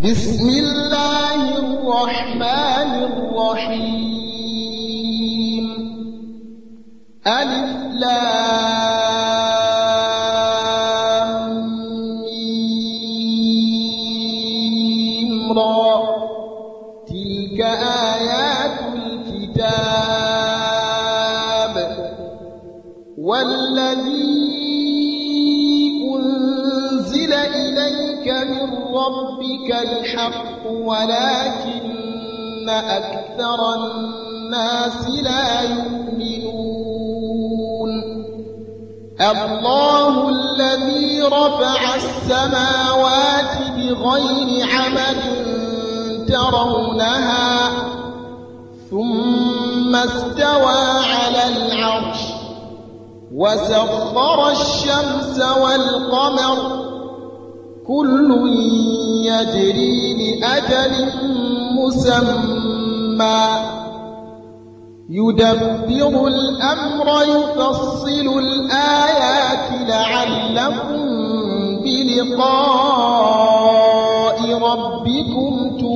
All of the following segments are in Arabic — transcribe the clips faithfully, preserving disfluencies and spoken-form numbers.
بسم الله الرحمن الرحيم. ألف لام ميم را. تلك آيات الكتاب والذي أنزل إليك من ربك الحق ولكن أكثر الناس لا يؤمنون. الله الذي رفع السماوات بغير عمد ترونها ثم استوى على العرش وسخر الشمس والقمر كل يجري لأجل مسمى يدبر الأمر يفصل الآيات لعلكم بلقاء ربكم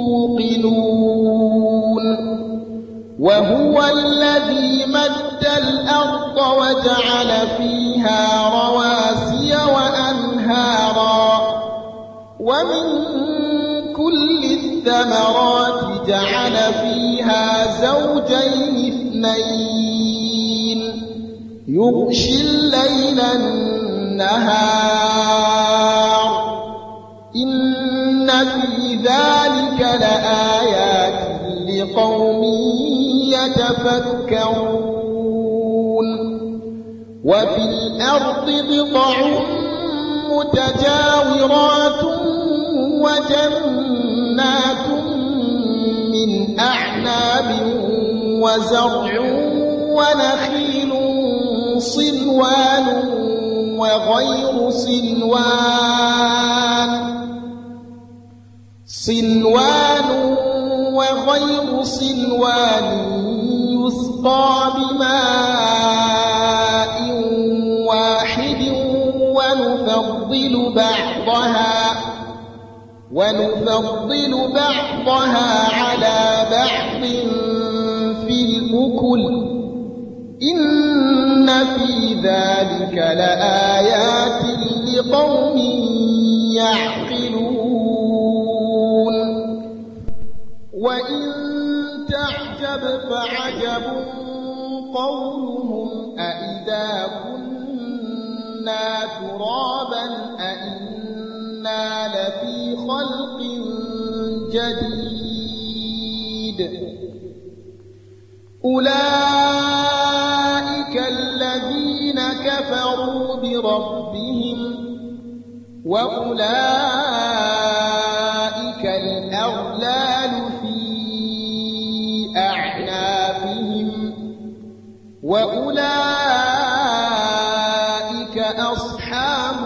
توقنون. وهو الذي مد الأرض وجعل فيها رواسي وأنهارا ومن كل الثمرات جعل فيها زوجين اثنين يغشي الليل النهار إن في ذلك لآيات لقوم يتفكرون. وفي الأرض بضع متجاورات وجنات من أعناب وزرع ونخيل صنوان وغير صنوان صنوان وغير صنوان يسقى بماء واحد ونفضل بعضها ونفضل بعضها على بعض في الأكل إن في ذلك لآيات لقوم يعقلون. وإن تعجب فعجب قولهم أإذا كنا ترابا أإنا لفي خلق جديد. أولئك الذين كفروا بربهم وأولئك الأغلال في أعناقهم وأولئك أصحاب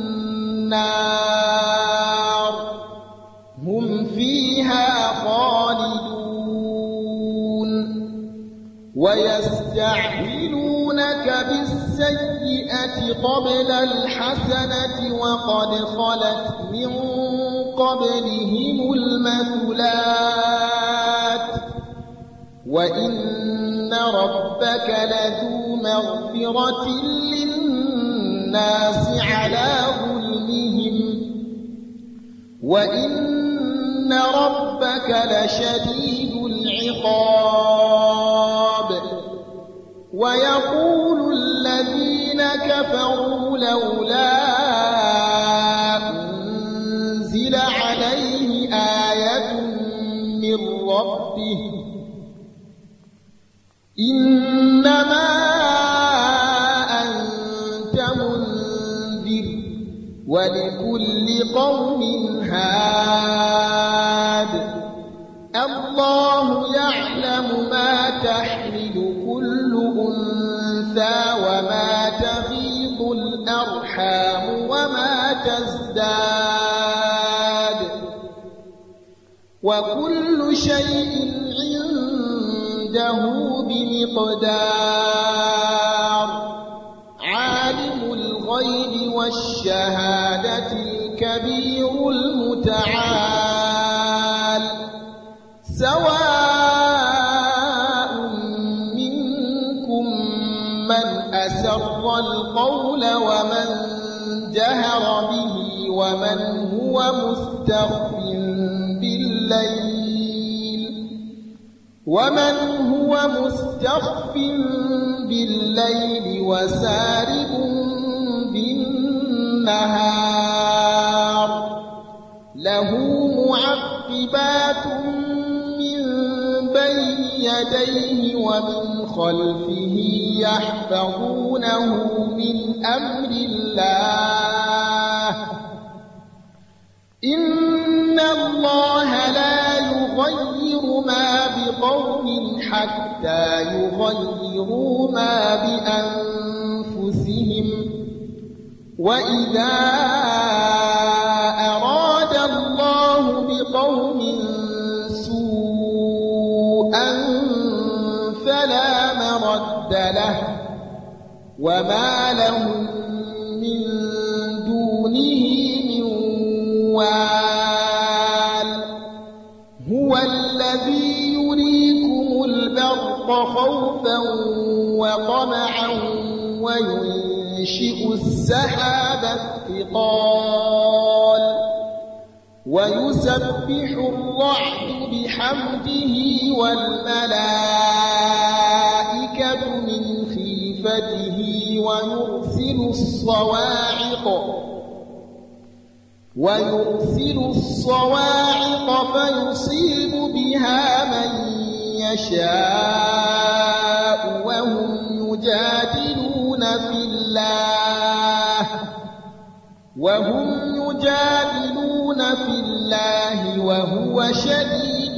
النار هم فيها خالدون. ويستعجلونك بالسيئة قبل الحسنة وقد خلت من قبلهم المثلات وإن ربك لذو مغفرة للناس على ظلمهم وإن ربك لشديد العقاب. ويقول الذين كفروا لولا أنزل عليه آية من ربه إنما أنت منذر ولكل قوم هاد. الله يعلم ما تحمل كل أنثى وما تغيض الأرحام وما تزداد وكل شيء عنده بمقدار. عالم الغيب والشهادة الكبير المتعال الليل ومن هو مستخف بالليل وسارب بالنهار له معقبات من بين يديه ومن خلفه يحفظونه من أمر الله إن الله لا يغير ما بقوم حتى يغيروا ما بأنفسهم وإذا أراد الله بقوم سوءا فلا مرد له وما لهم من دونه من وال هو الذي يريكم البرق خوفا وطمعا وينشئ السحاب الثقال ويسبح الرعد بحمده والملائكة من خيفته ويرسل الصواعق ويرسل الصواعق فيصيب بها من يشاء وهم يجادلون في الله وهم يجادلون في الله وهو شديد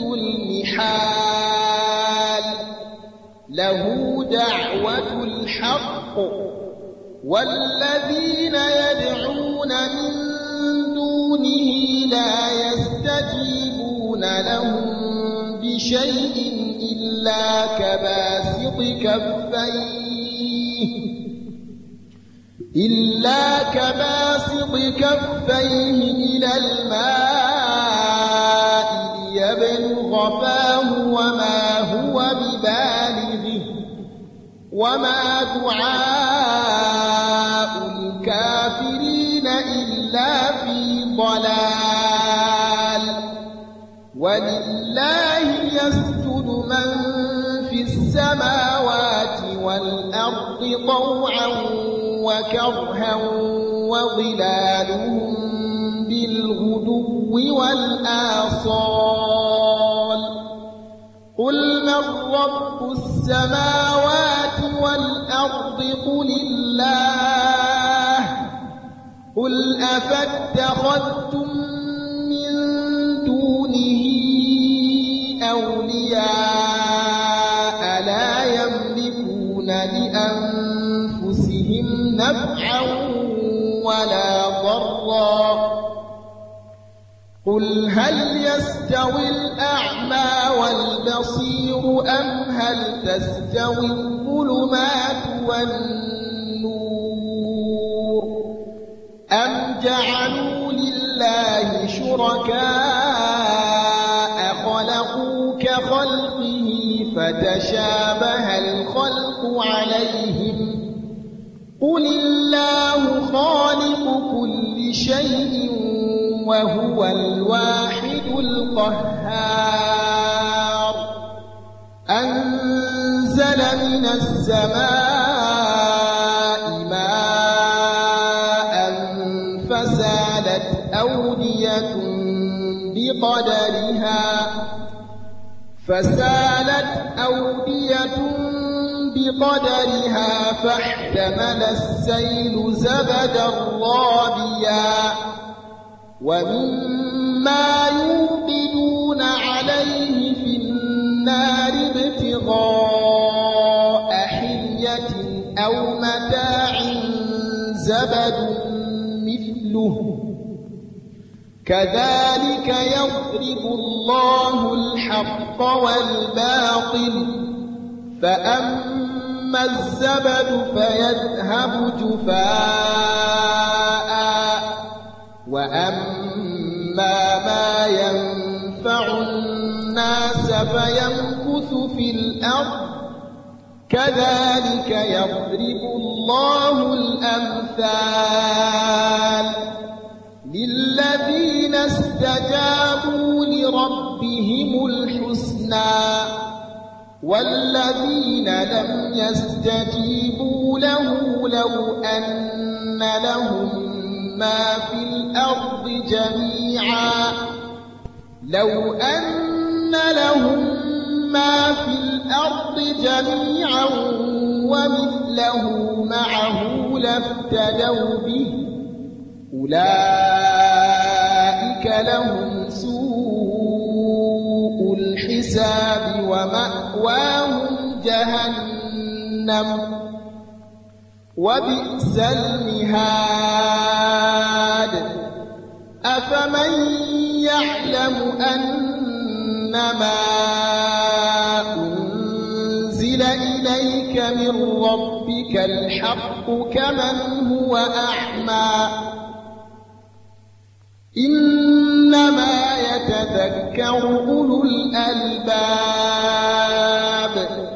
المحال له دعوة الحق والذين يدعون من دونه لا يستجيبون لهم بشيء إلا كباسط كفيه إلا كباسط كفيه إلى الماء ليبلغ فاه وما هو ببالغه وما دعاء الكافرين إلا في ضلال ولله يسجد من في السماوات والأرض طوعا وكرها وظلالهم بالغدو والآصال قل من رب السماوات والأرض قل الله قل أفاتخذتم من دونه أولياء لا يملكون لأنفسهم نفعا ولا ضرا قل هل يستوي الأعمى والبصير أم هل تستوي الظلمات والنور أم جعلوا لله شركاء خلقوا كخلقه فتشابه الخلق عليهم قل الله خالق كل شيء وهو الواحد القهار أنزل من السماء ماء فسالت أودية بقدرها فسالت أودية بقدرها فاحتمل السيل زبدا رابيا ومما يوقدون عليه في النار ابتغاء حلية أو متاع زبد مثله كذلك يضرب الله الحق والباطل فأما الزبد فيذهب جفاء وأما ما ينفع الناس فيمكث في الأرض كذلك يضرب الله الأمثال للذين استجابوا ربهم الحسنى والذين لم يستجيبوا له لو أن لهم ما في الأرض جميعا لو أن لهم ما في الأرض جميعا ومثله معه لافتدوا به أولئك لهم سوء الحساب ومأواهم جهنم وبئس المهاد أفمن يعلم أنما أنزل إليك من ربك الحق كمن هو أعمى إنما يتذكر أولو الألباب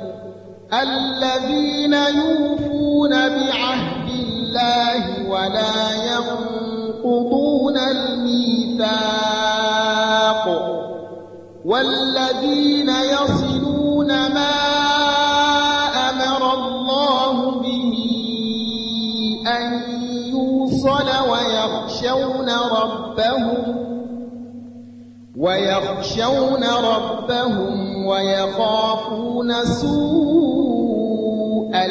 الذين يوفون بعهد الله ولا ينقضون الميثاق والذين يصلون ما أمر الله به أن يوصل ويخشون ربهم ويخشون ربهم ويخافون سوء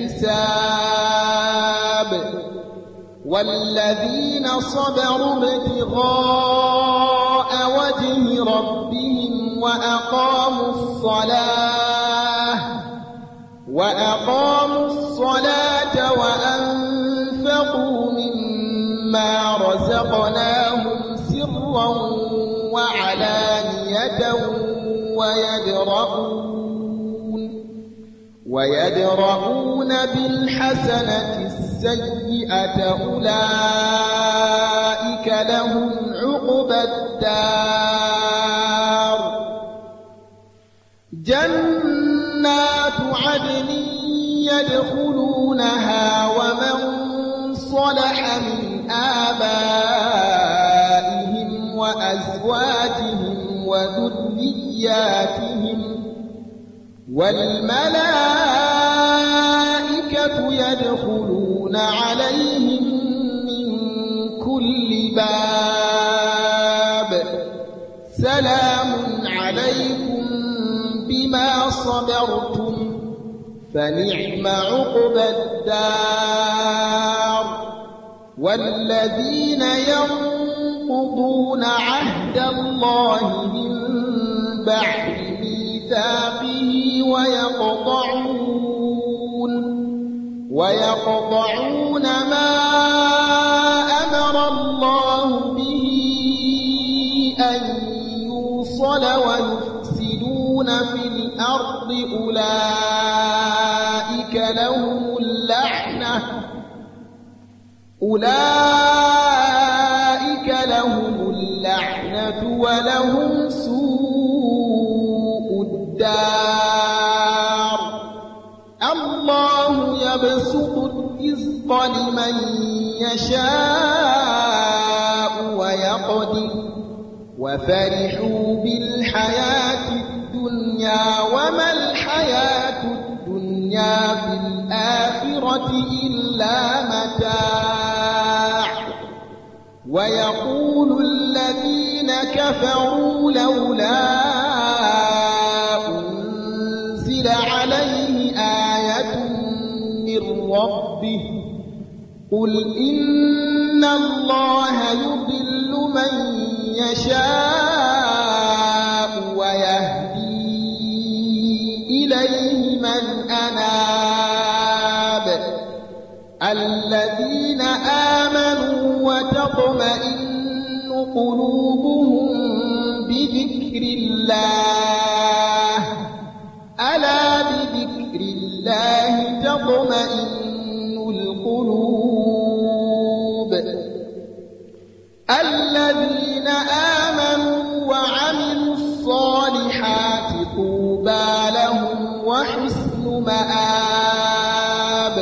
الحساب والذين صبروا ابتغاء وجه ربهم وأقاموا الصلاة وأقاموا الصلاة وأنفقوا مما رزقناهم سرا وعلانية ويدرؤون ويدرؤون بالحسنة السيئة أولئك لهم عقبى الدار جنات عدن يدخلونها ومن صلح من آبائهم وأزواجهم وذرياتهم والملائكة يدخلون عليهم من كل باب سلام عليكم بما صبرتم فنعم عقبى الدار والذين ينقضون عهد الله من بعد ميثاقه ويقطعون ويقطعون ما أمر الله به أن يوصل ويفسدون في الأرض أولئك لهم اللعنة أولئك لهم اللعنة ولهم سوء الدار الله يبسط الرزق لمن يشاء ويقدر وفرحوا بالحياة الدنيا وما الحياة الدنيا في الآخرة إلا متاع ويقول الذين كفروا لولا أنزل عليه آية من ربه قل إن الله يضل من يشاء ويهدي إليه من أناب الذين آمنوا وتطمئن قلوبهم بذكر الله ألا بذكر الله تطمئن القلوب الذين آمنوا وعملوا الصالحات طوبى لهم وحسن مآب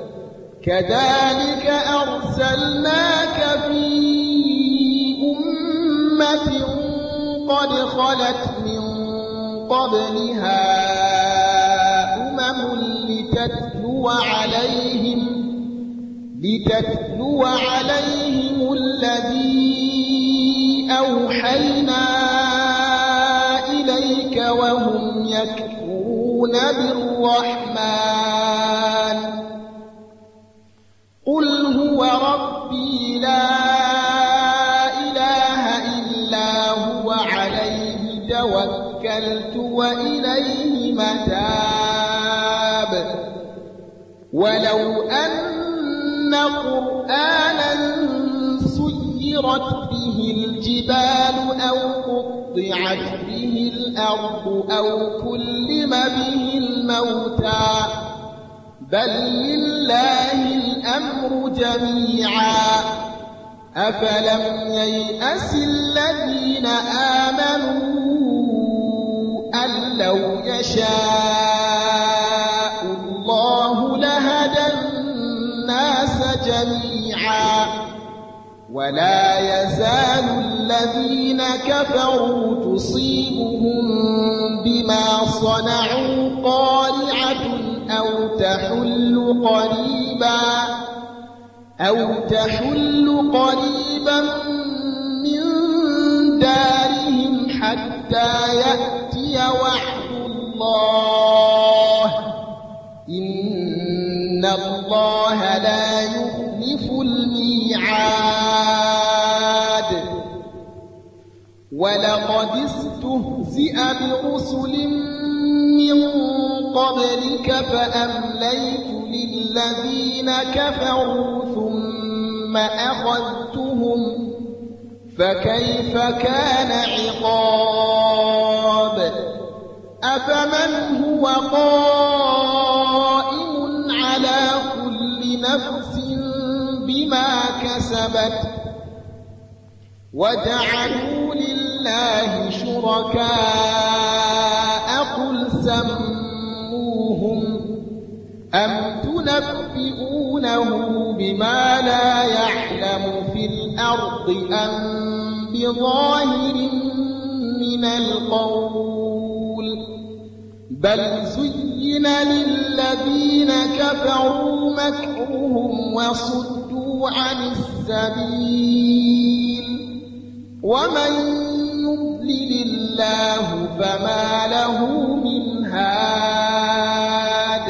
كذلك أرسلناك في أمة قد خلت من قبلها أمم لتتلو عليهم لتتلو عليهم الذي أوحينا إليك وهم يكفرون بالرحمن قل هو ربي لا إله إلا هو عليه توكلت وإليه متاب ولو أن قرآنا سيرت به الجبال أو قطعت به الأرض أو كلم به الموتى بل لله الأمر جميعا أفلم ييأس الذين آمنوا أن لو يشاء الله لهدى الناس جميعا ولا يزال الذين كفروا تصيبهم بما صنعوا قارعة أو تحل قريبا أو تحل قريبا من دارهم حتى يأتي وعد الله إن الله لا يخلف الميعاد ولقد استهزئ برسل من قبلك فأمليت للذين كفروا ثم أخذتهم فكيف كان عقاب أفمن هو قائم على كل نفس بما كسبت وجعلوا لله شركاء قل سموهم أم تنبئونه بما لا يعلم في الأرض أم بظاهر من القول بل زين للذين كفروا مكرهم وصدوا عن السبيل ومن يضلل الله فما له من هاد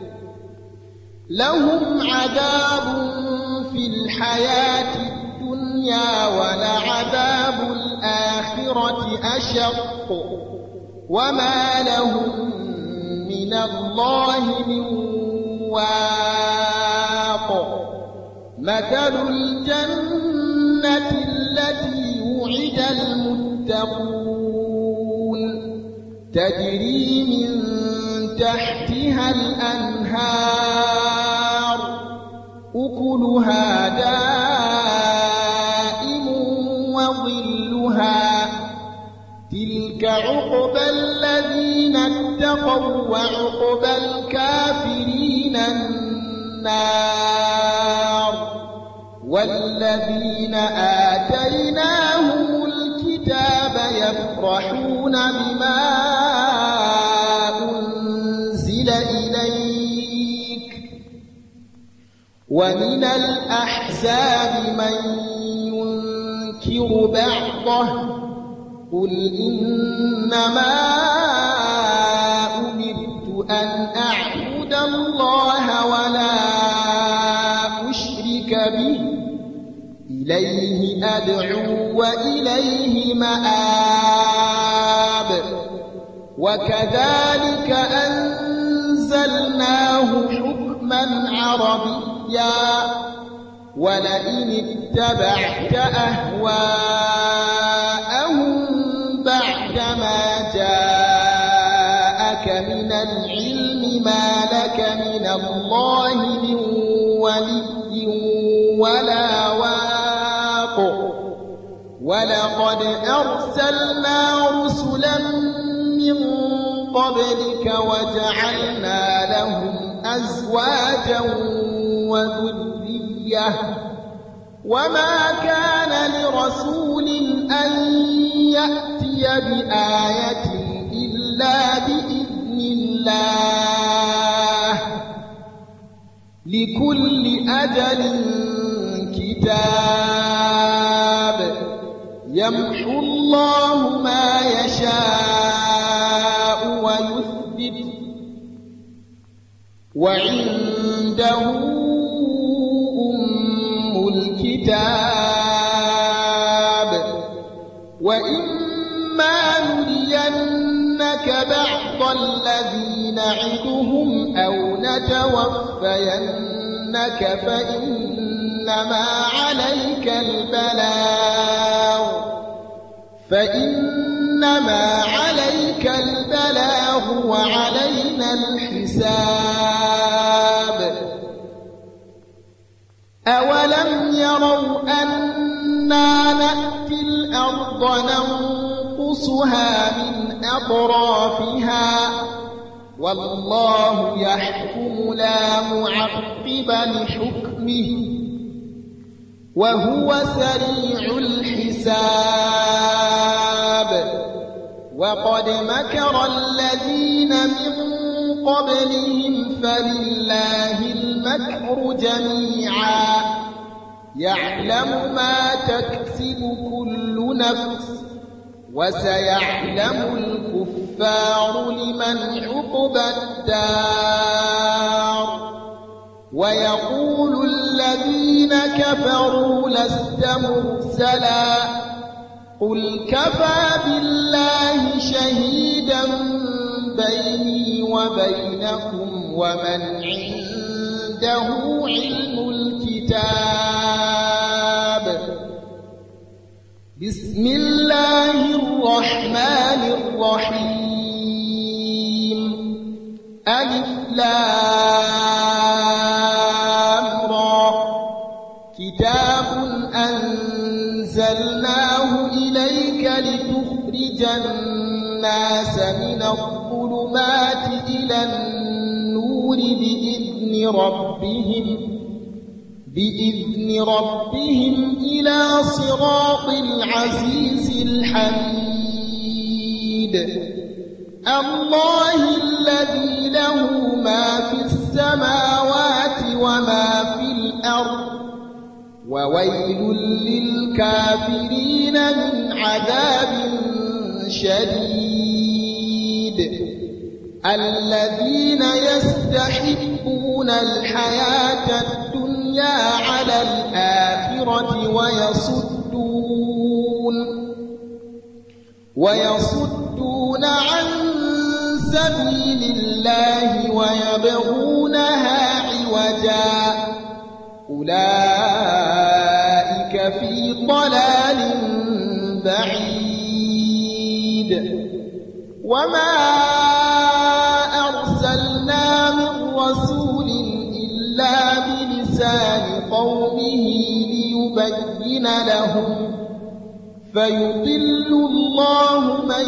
لهم عذاب في الحياة الدنيا ولعذاب الآخرة أشق وما لهم من الله من واق مثل الجنة التي وعد المتقون تجري من تحتها الأنهار أكلها دائم وظلها تلك عقبى الذين اتقوا وعقبى الكافرين النار والذين آتيناهم الكتاب يفرحون بما أنزل إليك ومن الأحزاب من ينكر بعضه قل إنما أمرت أن أعبد الله ولا أشرك به إليه أدعو وإليه مآب وكذلك أنزلناه حكما عربيا ولئن اتبعت أهواءهم بعدما جاءك من العلم ما لك من الله من ولي ولا واق ولقد أرسلنا رسلا من قبلك وجعلنا لهم أزواجا وذرية وما كان لرسول أن يأتي بآية إلا بإذن الله لكل أجل كتاب يمحو الله ما يشاء ويثبت وعنده أم الكتاب وإما نرينك بعض الذي نعدهم أو نتوفينك فإنما عليك البلاغ فإنما عليك البلاغ وعلينا الحساب أولم يروا أنا نأتي الأرض ننقصها من أطرافها والله يحكم لا معقب لحكمه وهو سريع الحساب وقد مكر الذين من قبلهم فلله المكر جميعا يعلم ما تكسب كل نفس وسيعلم الكفار لمن عقبى الدار ويقول الذين كفروا لست مرسلا قل كفى بالله شهيدا بيني وبينكم ومن عنده علم الكتاب بسم الله الرحمن الرحيم ألف لام را كتاب أنزلناه إليك لتخرج الناس من الظلمات إلى النور بإذن ربهم بإذن ربهم إلى صراط العزيز الحميد الله الذي له ما في السماوات وما في الأرض وويل للكافرين من عذاب شديد الذين يستحبون الحياة الدنيا على الآخرة ويصدون ويصدون عن سبيل الله ويبغونها عوجا أولئك في ضلال بعيد وما أرسلنا من رسول إلا بلسان قومه ليبين لهم فيضل الله من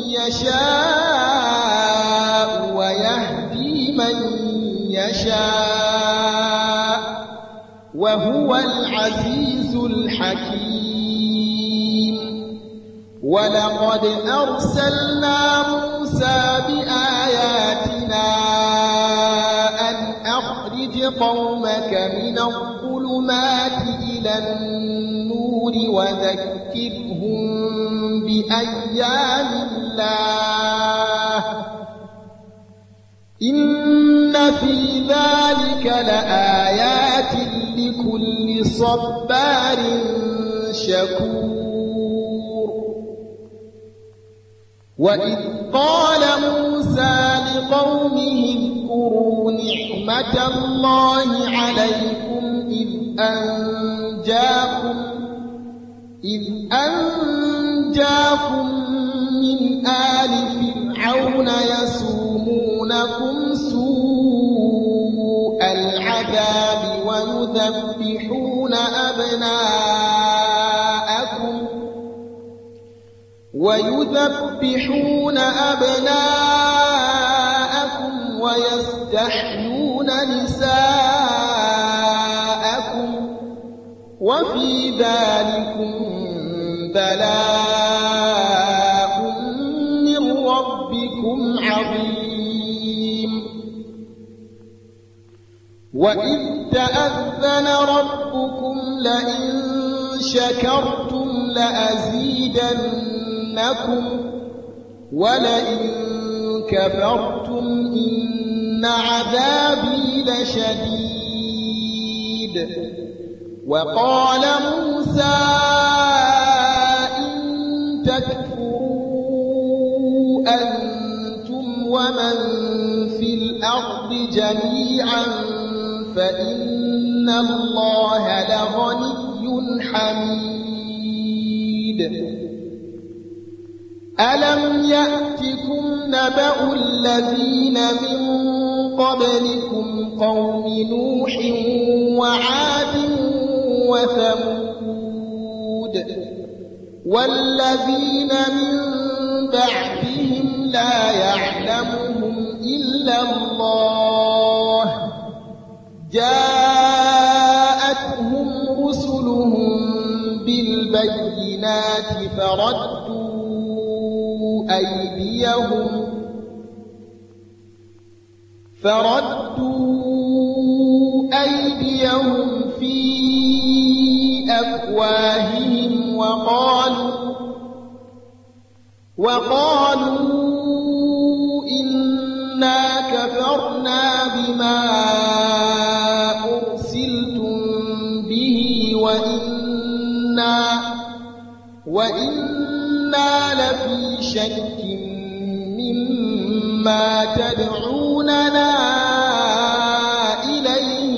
يشاء ويهدي من يشاء وهو العزيز الحكيم ولقد أرسلنا موسى بآياتنا أن أخرج قومك من الظلمات إلى النور وذكرهم بأيام الله إن في ذلك لآيات لكل صبار شكور وإذ قال موسى لقومه اذكروا نعمة الله عليكم إذ أنجاكم إذ أنجاكم من آل فرعون يسومونكم سوء العذاب ويذبحون أبناءكم ويذبحون أبناءكم ويستحيون نساءكم وفي ذلكم بلاء وإذ تأذن ربكم لئن شكرتم لأزيدنكم ولئن كفرتم إن عذابي لشديد وقال موسى إن تكفروا أنتم ومن في الأرض جميعا فإن الله لغني حميد ألم يأتكم نبأ الذين من قبلكم قوم نوح وعاد وثمود والذين من بعدهم لا يعلمهم إلا الله جاءتهم رسلهم بالبينات فردوا أيديهم فردوا أيديهم في أفواههم وقالوا وقالوا إنا كفرنا بما أرسلتم به وإنا وإنا لفي شك مما تدعوننا إليه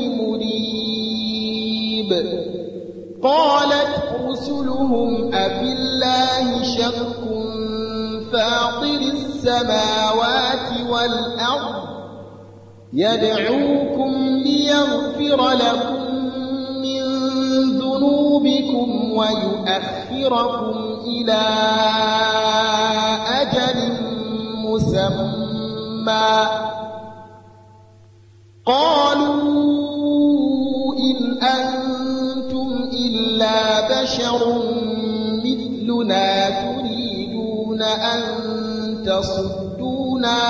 مريب قالت رسلهم أفي الله شك فاطر السماوات والأرض يدعوكم ليغفر لكم من ذنوبكم ويؤخركم إلى أجل مسمى قالوا إن أنتم إلا بشر مثلنا تريدون أن تصدونا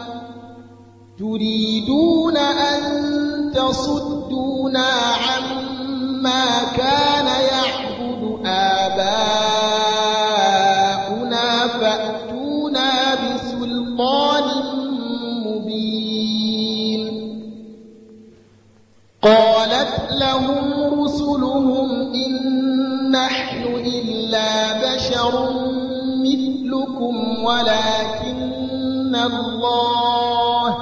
تريدون أن تصدونا عما كان يعبد آباؤنا فأتونا بسلطان مبين قالت لهم رسلهم إن نحن إلا بشر مثلكم ولكن الله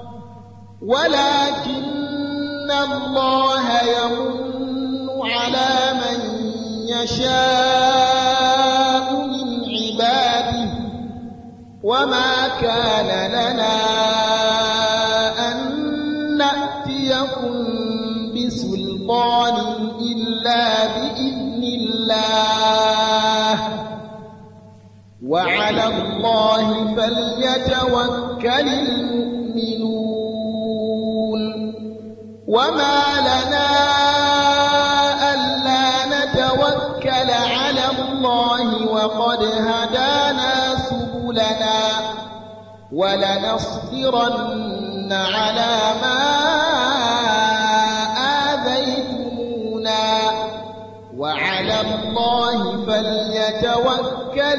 ولكن الله يمن على من يشاء من عباده وما كان لنا أن نأتيكم بسلطان إلا بإذن الله وعلى الله فليتوكل المؤمنون وما لنا ألا نتوكل على الله وقد هدانا سبلنا ولنصبرن على ما آذيتمونا وعلى الله فليتوكل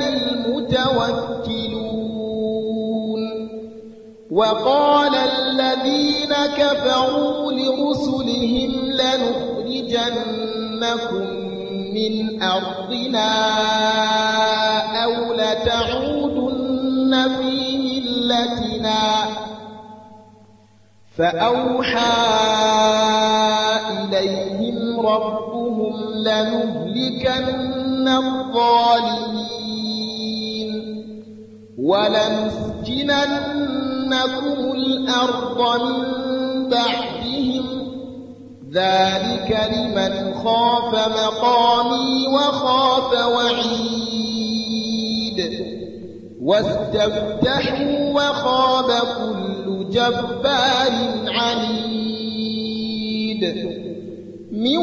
المتوكلون وقال الذين كفروا لرسلهم لنخرجنكم من أرضنا أو لتعودن في ملتنا فأوحى إليهم ربهم لنهلكن الظالمين ولنسكننكم الأرض من بعدهم ذلك لمن خاف مقامي وخاف وعيد واستفتحوا وخاب كل جبار عنيد من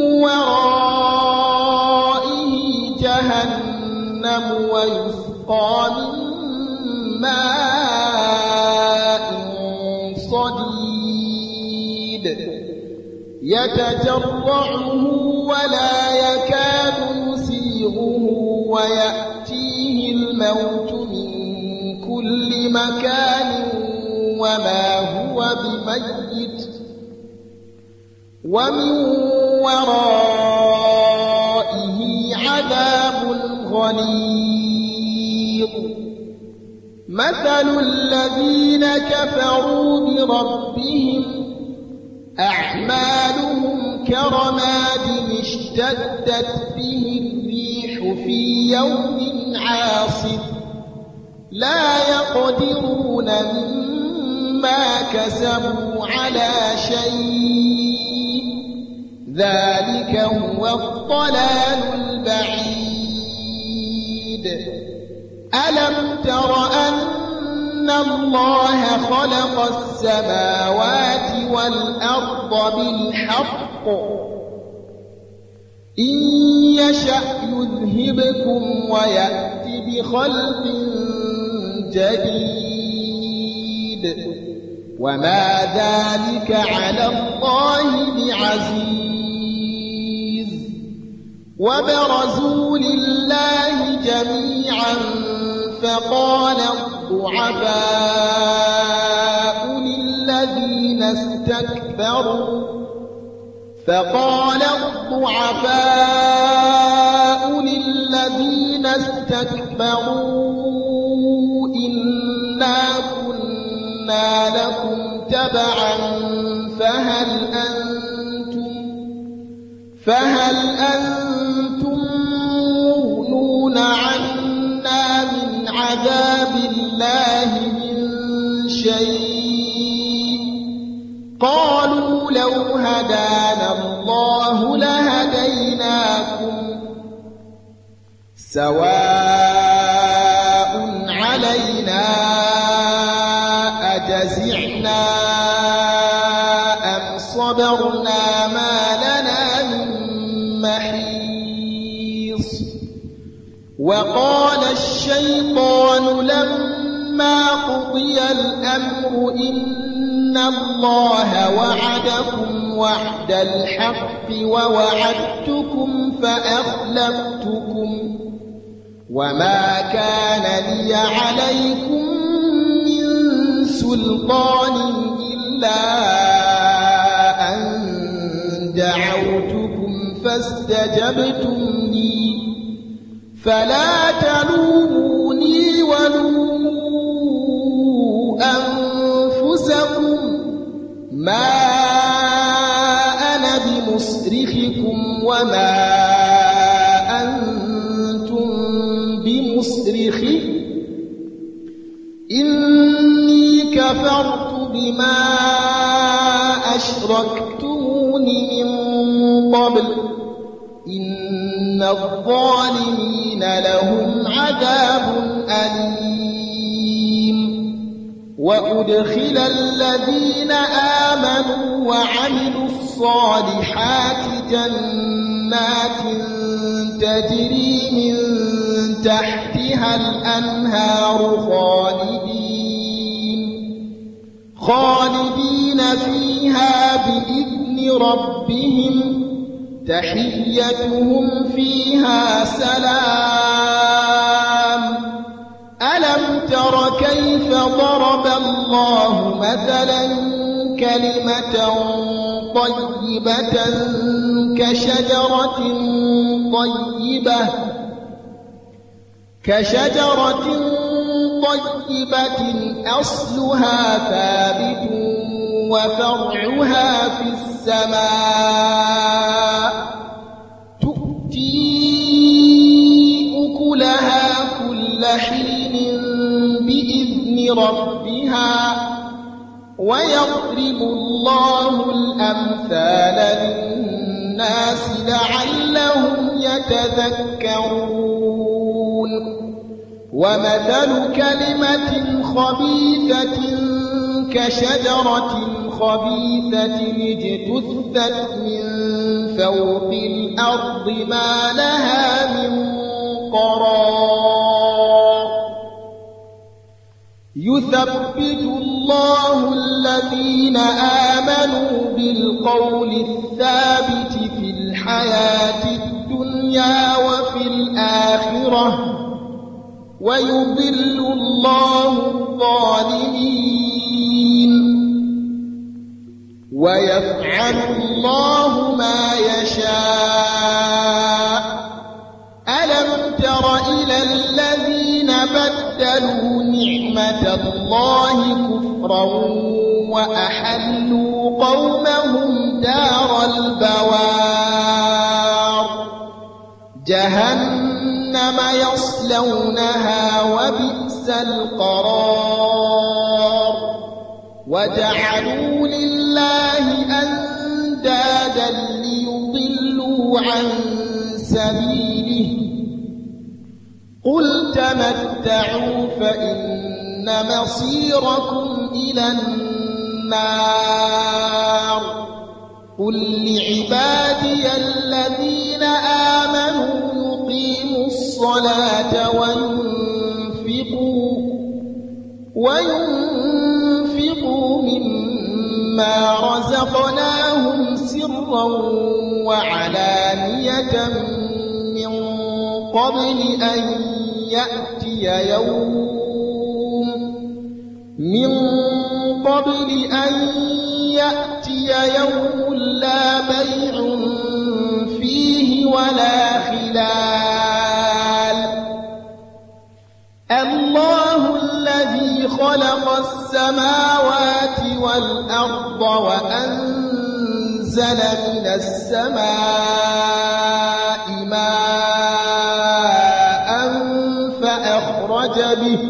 ورائه جهنم ويسقى من ماء صديد يتجرعه ولا يكاد يسيغه ويأتيه الموت من كل مكان وما هو بميت ومن ورائه عذاب غليظ مثل الذين كفروا بربهم أعمالهم كرماد اشتدت به الريح في يوم عاصف لا يقدرون مما كسبوا على شيء ذلك هو الضلال البعيد ألم تر أن الله خلق السماوات والأرض بالحق إن يشأ يذهبكم ويأتي بخلق جديد وما ذلك على الله بعزيز وبرزوا لله جميعا فقال الضعفاء للذين استكبروا فقال الضعفاء للذين استكبروا إنا كنا لكم تبعا فهل أنتم فهل أنتم مغنون عنا من عذاب الله من شيء قالوا لو هدانا الله لهديناكم سواء علينا أجزعنا أم صبرنا ما لنا من محيص وقال الشيطان لما قضي الأمر إن الله وعدكم وعد الحق ووعدتكم فأخلفتكم وما كان لي عليكم من سلطان إلا أن دعوتكم فاستجبتم لي فلا تلوموني ولوموا أنفسكم ما أنا بمصرخكم وما أنتم بمصرخي إني كفرت بما أشركتمون من قبل إن الظالمين لهم عذاب أليم وأدخل الذين آمنوا وعملوا الصالحات جنات تجري من تحتها الأنهار خالدين خالدين فيها بإذن ربهم تحيتهم فيها سلام ألم تر كيف ضرب الله مثلا كلمة طيبة كشجرة طيبة كشجرة طيبة أصلها ثابت وفرعها في السماء تؤتي أكلها كل حين بإذن ربها ويضرب الله الأمثال للناس لعلهم يتذكرون ومثل كلمة خبيثة كشجرة خبيثة اجتثت من فوق الأرض ما لها من قرار يثبت الله الذين آمنوا بالقول الثابت في الحياة الدنيا وفي الآخرة ويضل الله الظالمين ويفعل الله ما يشاء. ألم تر إلى الذين بدلوا نعمة الله كفرا وأحلوا قومهم دار البوار جهنم يصلونها وبئس القرار وجعلوا لله أندادا ليضلوا عن سبيله قل تمتعوا فإن مصيركم إلى النار قل لعبادي الذين آمنوا يقيموا الصلاة وينفقوا وينفقوا مما رزقناهم سرا وعلانية من قبل أن يأتي يوم من قبل أن يأتي يوم لا بيع فيه ولا خلال. الله الذي خلق السماوات والأرض وأنزل من السماء ماء فأخرج به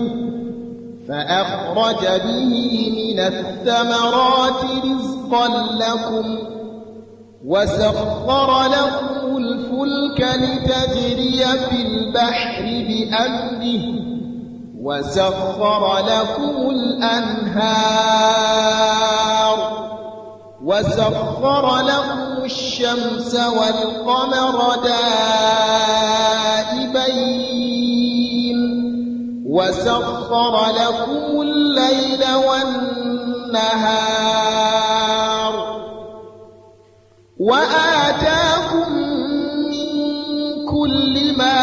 فأخرج به من الثمرات رزقا لكم وسخر لكم الفلك لتجري في البحر بأمره وسخر لكم الأنهار وسخر لكم الشمس والقمر دائبين وسخر لكم الليل والنهار وآتاكم من كل ما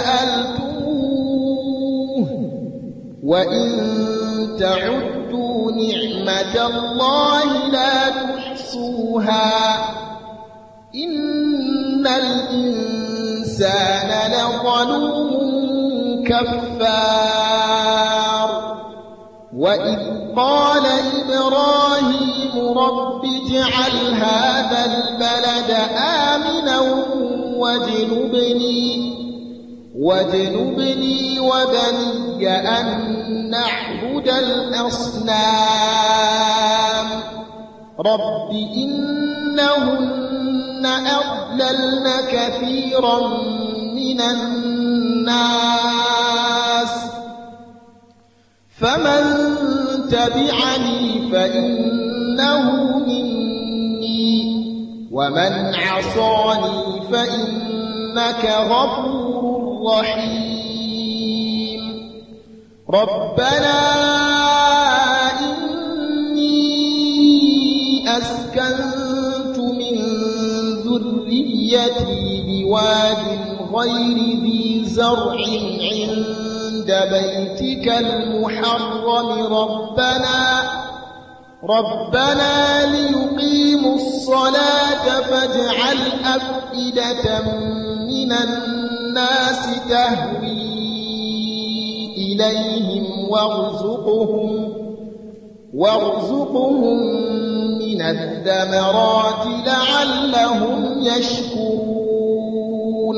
سألتموه وإن تعدوا نعمة الله لا تحصوها إن الإنسان لظلوم كفار. وإذ قال إبراهيم رب اجعل هذا البلد آمنا واجنبني واجنبني وبني أن نعبد الأصنام رب إنهن أضللن كثيرا من الناس فمن تبعني فإنه مني ومن عصاني فإنك غفور رحيم. ربنا إني أسكنت من ذريتي بواد غير ذي زرع عند بيتك المحرم ربنا ربنا ليقيموا الصلاة فاجعل أفئدة من الناس تهوي إليهم وارزقهم وارزقهم من الثمرات لعلهم يشكرون.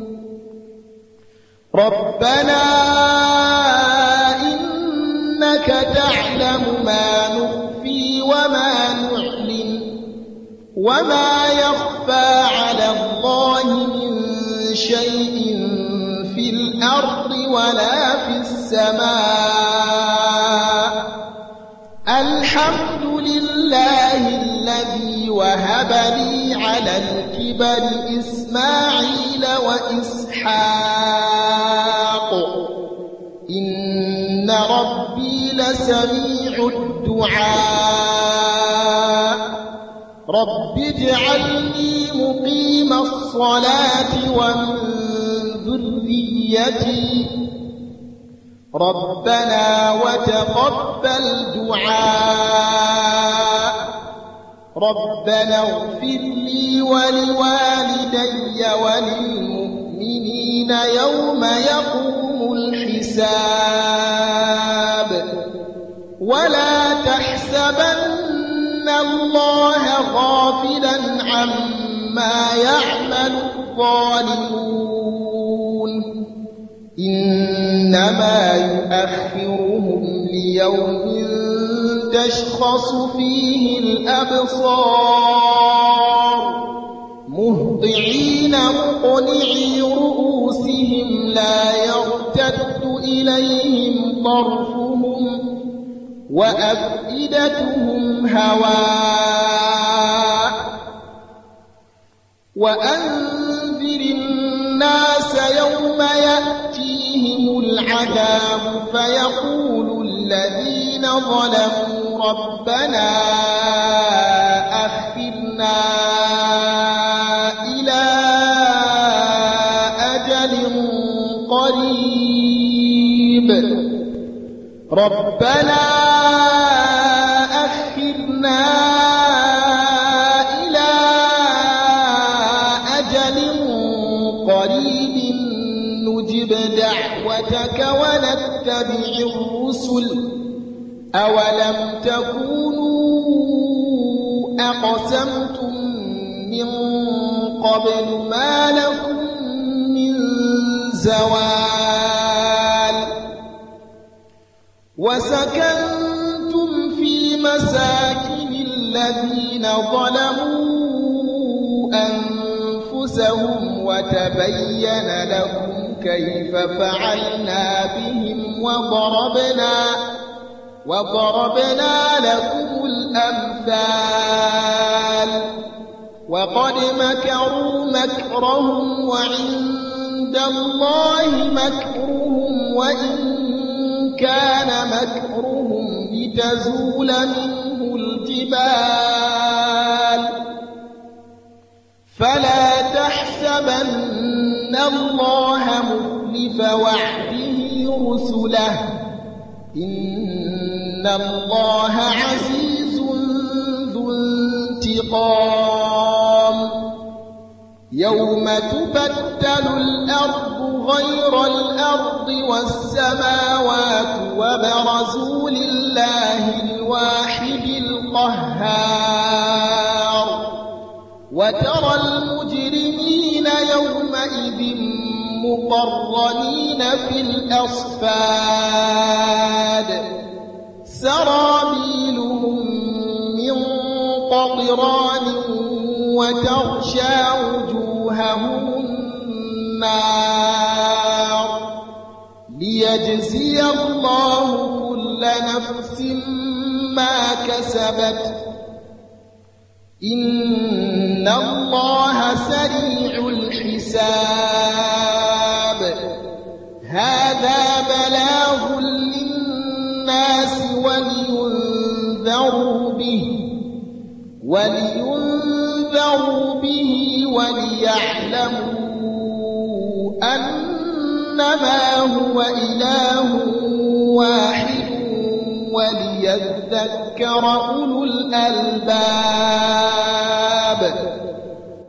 ربنا إنك تعلم ما نخفي وما نعلن وما يخفى على الله من شيء في الأرض ولا في السماء. الحمد لله الذي وهب لي على الكبر إسماعيل وإسحاق إن إن ربي لسميع الدعاء رب اجعلني مقيم الصلاة ومن ذريتي ربنا وتقبل دعاء ربنا اغفر لي ولوالدي وللمؤمنين يوم يقوم الحساب ولا تحسبن الله غافلا عما يعمل الظالمون إنما يؤخرهم ليوم تشخص فيه الأبصار مهطعين مقنعي رؤوسهم لا يرتد إليهم طرفهم وأفئدتهم هواء وأنذر الناس يوم يأتيهم العذاب فيقول الذين ظلموا ربنا أخرنا إلى أجل قريب ربنا أخرنا إلى أجل قريب نجب دعوتك ونتبع الرسل أولم تكونوا أقسمتم من قبل ما لكم من زوال وسكنتم في مساكن الذين ظلموا أنفسهم وتبين لكم كيف فعلنا بهم وضربنا وضربنا لكم الأمثال وقد مكروا مكرهم وعند الله مكرهم وإن كان مكرهم لتزول منه الجبال فلا تحسبن الله مخلف وعده رسله إن الله عزيز ذو انتقام يوم تبدل الأرض غير الأرض والسماوات وبرزوا لله الواحد القهار وترى المجرمين يومئذ مقرنين في الأصفاد سرابيلهم من قطران وتغشى وجوههم النار ليجزي الله كل نفس ما كسبت إن الله سريع الحساب هذا بلاغ للناس ولينذروا به ولينذروا به وليعلموا أنما هو إله واحد وليذكر أولو الألباب